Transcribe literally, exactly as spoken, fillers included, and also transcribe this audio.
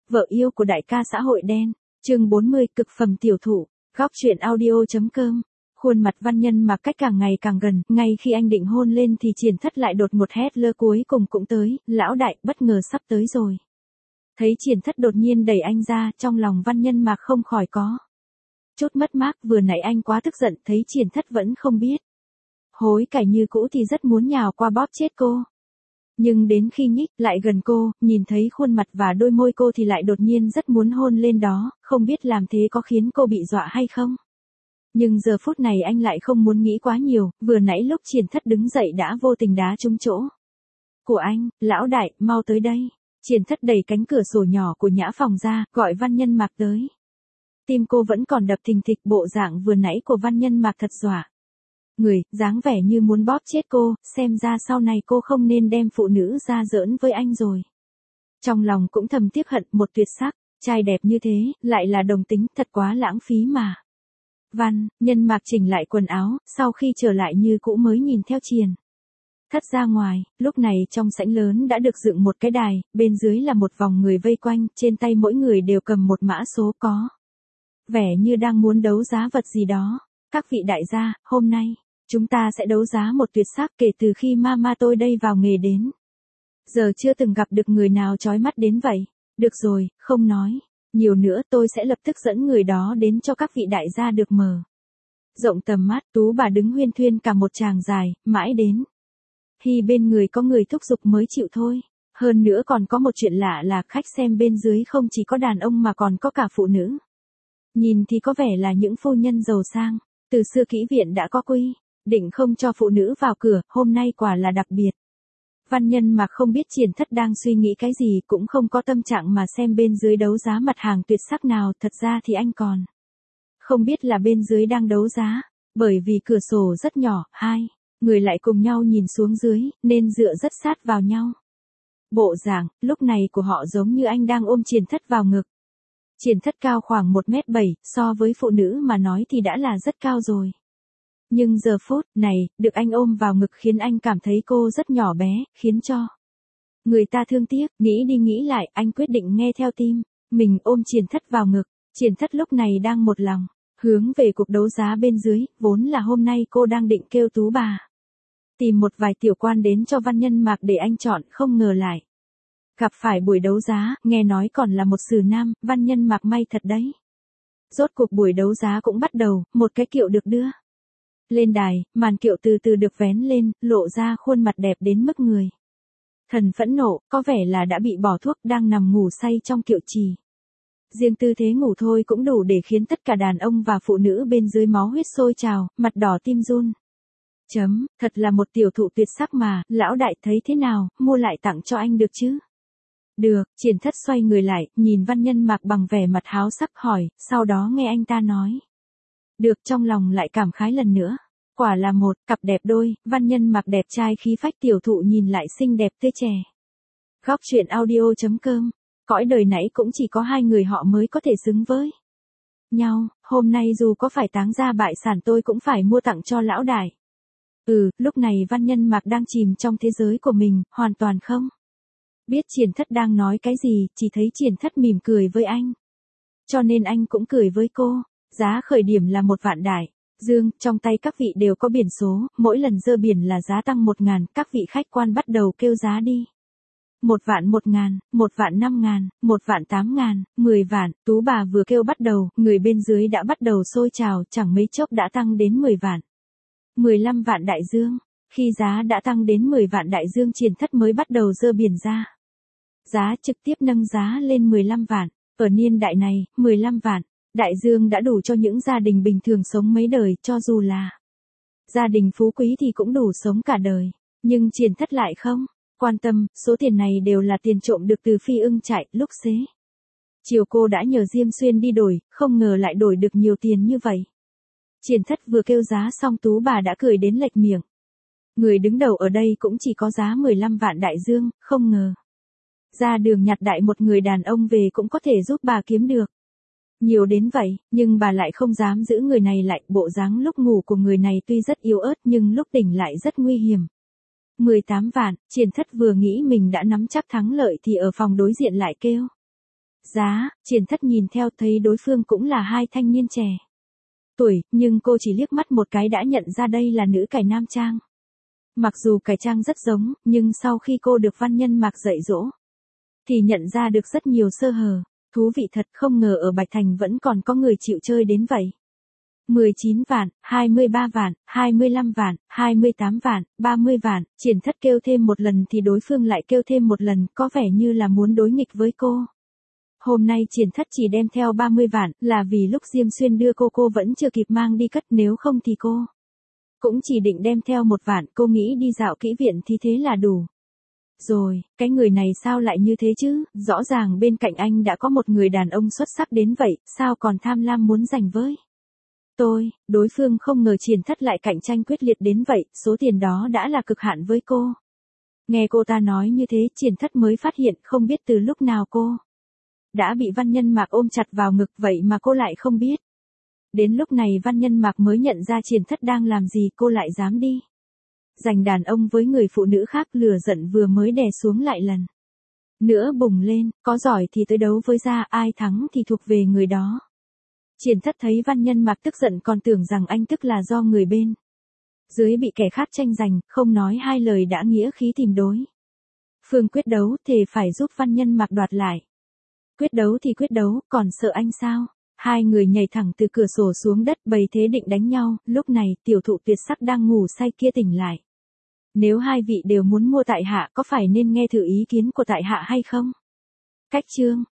vợ yêu của đại ca xã hội đen. Chương bốn mươi, cực phẩm tiểu thụ. Góc truyện audio.com. Khuôn mặt Văn Nhân Mạc cách càng ngày càng gần, ngay khi anh định hôn lên thì Triển Thất lại đột một hét lơ cuối cùng cũng tới, lão đại, bất ngờ sắp tới rồi. Thấy Triển Thất đột nhiên đẩy anh ra, trong lòng Văn Nhân Mạc không khỏi có chút mất mát, vừa nãy anh quá tức giận, thấy Triển Thất vẫn không biết hối cải như cũ thì rất muốn nhào qua bóp chết cô. Nhưng đến khi nhích lại gần cô, nhìn thấy khuôn mặt và đôi môi cô thì lại đột nhiên rất muốn hôn lên đó, không biết làm thế có khiến cô bị dọa hay không. Nhưng giờ phút này anh lại không muốn nghĩ quá nhiều, vừa nãy lúc Triển Thất đứng dậy đã vô tình đá trúng chỗ của anh, lão đại, mau tới đây. Triển Thất đẩy cánh cửa sổ nhỏ của nhã phòng ra, gọi Văn Nhân Mạc tới. Tim cô vẫn còn đập thình thịch, bộ dạng vừa nãy của Văn Nhân Mạc thật dọa người, dáng vẻ như muốn bóp chết cô, xem ra sau này cô không nên đem phụ nữ ra giỡn với anh rồi. Trong lòng cũng thầm tiếc hận, một tuyệt sắc, trai đẹp như thế, lại là đồng tính, thật quá lãng phí mà. Văn Nhân Mạc chỉnh lại quần áo, sau khi trở lại như cũ mới nhìn theo Triển Thất ra ngoài, lúc này trong sảnh lớn đã được dựng một cái đài, bên dưới là một vòng người vây quanh, trên tay mỗi người đều cầm một mã số có vẻ như đang muốn đấu giá vật gì đó. Các vị đại gia, hôm nay chúng ta sẽ đấu giá một tuyệt sắc, kể từ khi mama tôi đây vào nghề đến giờ chưa từng gặp được người nào chói mắt đến vậy. Được rồi, không nói nhiều nữa, tôi sẽ lập tức dẫn người đó đến cho các vị đại gia được mở rộng tầm mắt. Tú bà đứng huyên thuyên cả một tràng dài, mãi đến khi bên người có người thúc giục mới chịu thôi. Hơn nữa còn có một chuyện lạ là khách xem bên dưới không chỉ có đàn ông mà còn có cả phụ nữ. Nhìn thì có vẻ là những phu nhân giàu sang. Từ xưa kỹ viện đã có quy định không cho phụ nữ vào cửa, hôm nay quả là đặc biệt. Văn Nhân Mạc không biết Triển Thất đang suy nghĩ cái gì, cũng không có tâm trạng mà xem bên dưới đấu giá mặt hàng tuyệt sắc nào, thật ra thì anh còn không biết là bên dưới đang đấu giá, bởi vì cửa sổ rất nhỏ, hai người lại cùng nhau nhìn xuống dưới, nên dựa rất sát vào nhau. Bộ dạng lúc này của họ giống như anh đang ôm Triển Thất vào ngực. Triển Thất cao khoảng một mét bảy, so với phụ nữ mà nói thì đã là rất cao rồi. Nhưng giờ phút này, được anh ôm vào ngực khiến anh cảm thấy cô rất nhỏ bé, khiến cho người ta thương tiếc. Nghĩ đi nghĩ lại, anh quyết định nghe theo tim mình, ôm Triển Thất vào ngực. Triển Thất lúc này đang một lòng hướng về cuộc đấu giá bên dưới, vốn là hôm nay cô đang định kêu Tú bà tìm một vài tiểu quan đến cho Văn Nhân Mạc để anh chọn, không ngờ lại gặp phải buổi đấu giá, nghe nói còn là một sử nam. Văn Nhân Mạc may thật đấy. Rốt cuộc buổi đấu giá cũng bắt đầu, một cái kiệu được đưa lên đài, màn kiệu từ từ được vén lên, lộ ra khuôn mặt đẹp đến mức người thần phẫn nộ, có vẻ là đã bị bỏ thuốc, đang nằm ngủ say trong kiệu trì. Riêng tư thế ngủ thôi cũng đủ để khiến tất cả đàn ông và phụ nữ bên dưới máu huyết sôi trào, mặt đỏ tim run. Chấm, thật là một tiểu thụ tuyệt sắc mà, lão đại thấy thế nào, mua lại tặng cho anh được chứ? Được. Triển Thất xoay người lại, nhìn Văn Nhân Mạc bằng vẻ mặt háo sắc hỏi, sau đó nghe anh ta nói được, trong lòng lại cảm khái lần nữa. Quả là một cặp đẹp đôi. Văn Nhân Mạc đẹp trai khí phách, tiểu thụ nhìn lại xinh đẹp tươi trẻ. Góc truyện audio.com. Cõi đời nãy cũng chỉ có hai người họ mới có thể xứng với nhau, hôm nay dù có phải táng gia bại sản tôi cũng phải mua tặng cho lão đại. Ừ, lúc này Văn Nhân Mạc đang chìm trong thế giới của mình, hoàn toàn không biết Triển Thất đang nói cái gì, chỉ thấy Triển Thất mỉm cười với anh. Cho nên anh cũng cười với cô. Giá khởi điểm là một vạn đại dương, trong tay các vị đều có biển số, mỗi lần dơ biển là giá tăng một ngàn, các vị khách quan bắt đầu kêu giá đi. Một vạn một ngàn, một vạn năm ngàn, một vạn tám ngàn, mười vạn. Tú bà vừa kêu bắt đầu, người bên dưới đã bắt đầu sôi trào, chẳng mấy chốc đã tăng đến mười vạn. mười lăm vạn đại dương. Khi giá đã tăng đến mười vạn đại dương, Triển Thất mới bắt đầu dơ biển ra. Giá trực tiếp nâng giá lên mười lăm vạn. Ở niên đại này, mười lăm vạn đại dương đã đủ cho những gia đình bình thường sống mấy đời, cho dù là gia đình phú quý thì cũng đủ sống cả đời. Nhưng Triển Thất lại không quan tâm, số tiền này đều là tiền trộm được từ Phi Ưng trại. Lúc xế chiều cô đã nhờ Diêm Xuyên đi đổi, không ngờ lại đổi được nhiều tiền như vậy. Triển Thất vừa kêu giá xong, Tú bà đã cười đến lệch miệng. Người đứng đầu ở đây cũng chỉ có giá mười lăm vạn đại dương, không ngờ ra đường nhặt đại một người đàn ông về cũng có thể giúp bà kiếm được nhiều đến vậy, nhưng bà lại không dám giữ người này lại. Bộ dáng lúc ngủ của người này tuy rất yếu ớt nhưng lúc tỉnh lại rất nguy hiểm. mười tám vạn. Triển Thất vừa nghĩ mình đã nắm chắc thắng lợi thì ở phòng đối diện lại kêu Giá, Triển Thất nhìn theo thấy đối phương cũng là hai thanh niên trẻ tuổi, nhưng cô chỉ liếc mắt một cái đã nhận ra đây là nữ cải nam trang. Mặc dù cải trang rất giống, nhưng sau khi cô được Văn Nhân Mạc dạy dỗ, thì nhận ra được rất nhiều sơ hở. Thú vị thật, không ngờ ở Bạch Thành vẫn còn có người chịu chơi đến vậy. mười chín vạn, hai mươi ba vạn, hai mươi lăm vạn, hai mươi tám vạn, ba mươi vạn, Triển Thất kêu thêm một lần thì đối phương lại kêu thêm một lần, có vẻ như là muốn đối nghịch với cô. Hôm nay Triển Thất chỉ đem theo ba mươi vạn, là vì lúc Diêm Xuyên đưa cô cô vẫn chưa kịp mang đi cất, nếu không thì cô cũng chỉ định đem theo một vạn, cô nghĩ đi dạo kỹ viện thì thế là đủ. Rồi, cái người này sao lại như thế chứ, rõ ràng bên cạnh anh đã có một người đàn ông xuất sắc đến vậy, sao còn tham lam muốn giành với tôi. Đối phương không ngờ Triển Thất lại cạnh tranh quyết liệt đến vậy, số tiền đó đã là cực hạn với cô. Nghe cô ta nói như thế, Triển Thất mới phát hiện không biết từ lúc nào cô đã bị Văn Nhân Mạc ôm chặt vào ngực, vậy mà cô lại không biết. Đến lúc này Văn Nhân Mạc mới nhận ra Triển Thất đang làm gì, cô lại dám đi giành đàn ông với người phụ nữ khác, lửa giận vừa mới đè xuống lại lần nữa bùng lên, có giỏi thì tới đấu với gia, ai thắng thì thuộc về người đó. Triển Thất thấy Văn Nhân Mạc tức giận còn tưởng rằng anh tức là do người bên dưới bị kẻ khác tranh giành, không nói hai lời đã nghĩa khí tìm đối phương quyết đấu, thề phải giúp Văn Nhân Mạc đoạt lại. Quyết đấu thì quyết đấu, còn sợ anh sao? Hai người nhảy thẳng từ cửa sổ xuống đất, bày thế định đánh nhau. Lúc này tiểu thụ tuyệt sắc đang ngủ say kia tỉnh lại. Nếu hai vị đều muốn mua tại hạ, có phải nên nghe thử ý kiến của tại hạ hay không? Cách chương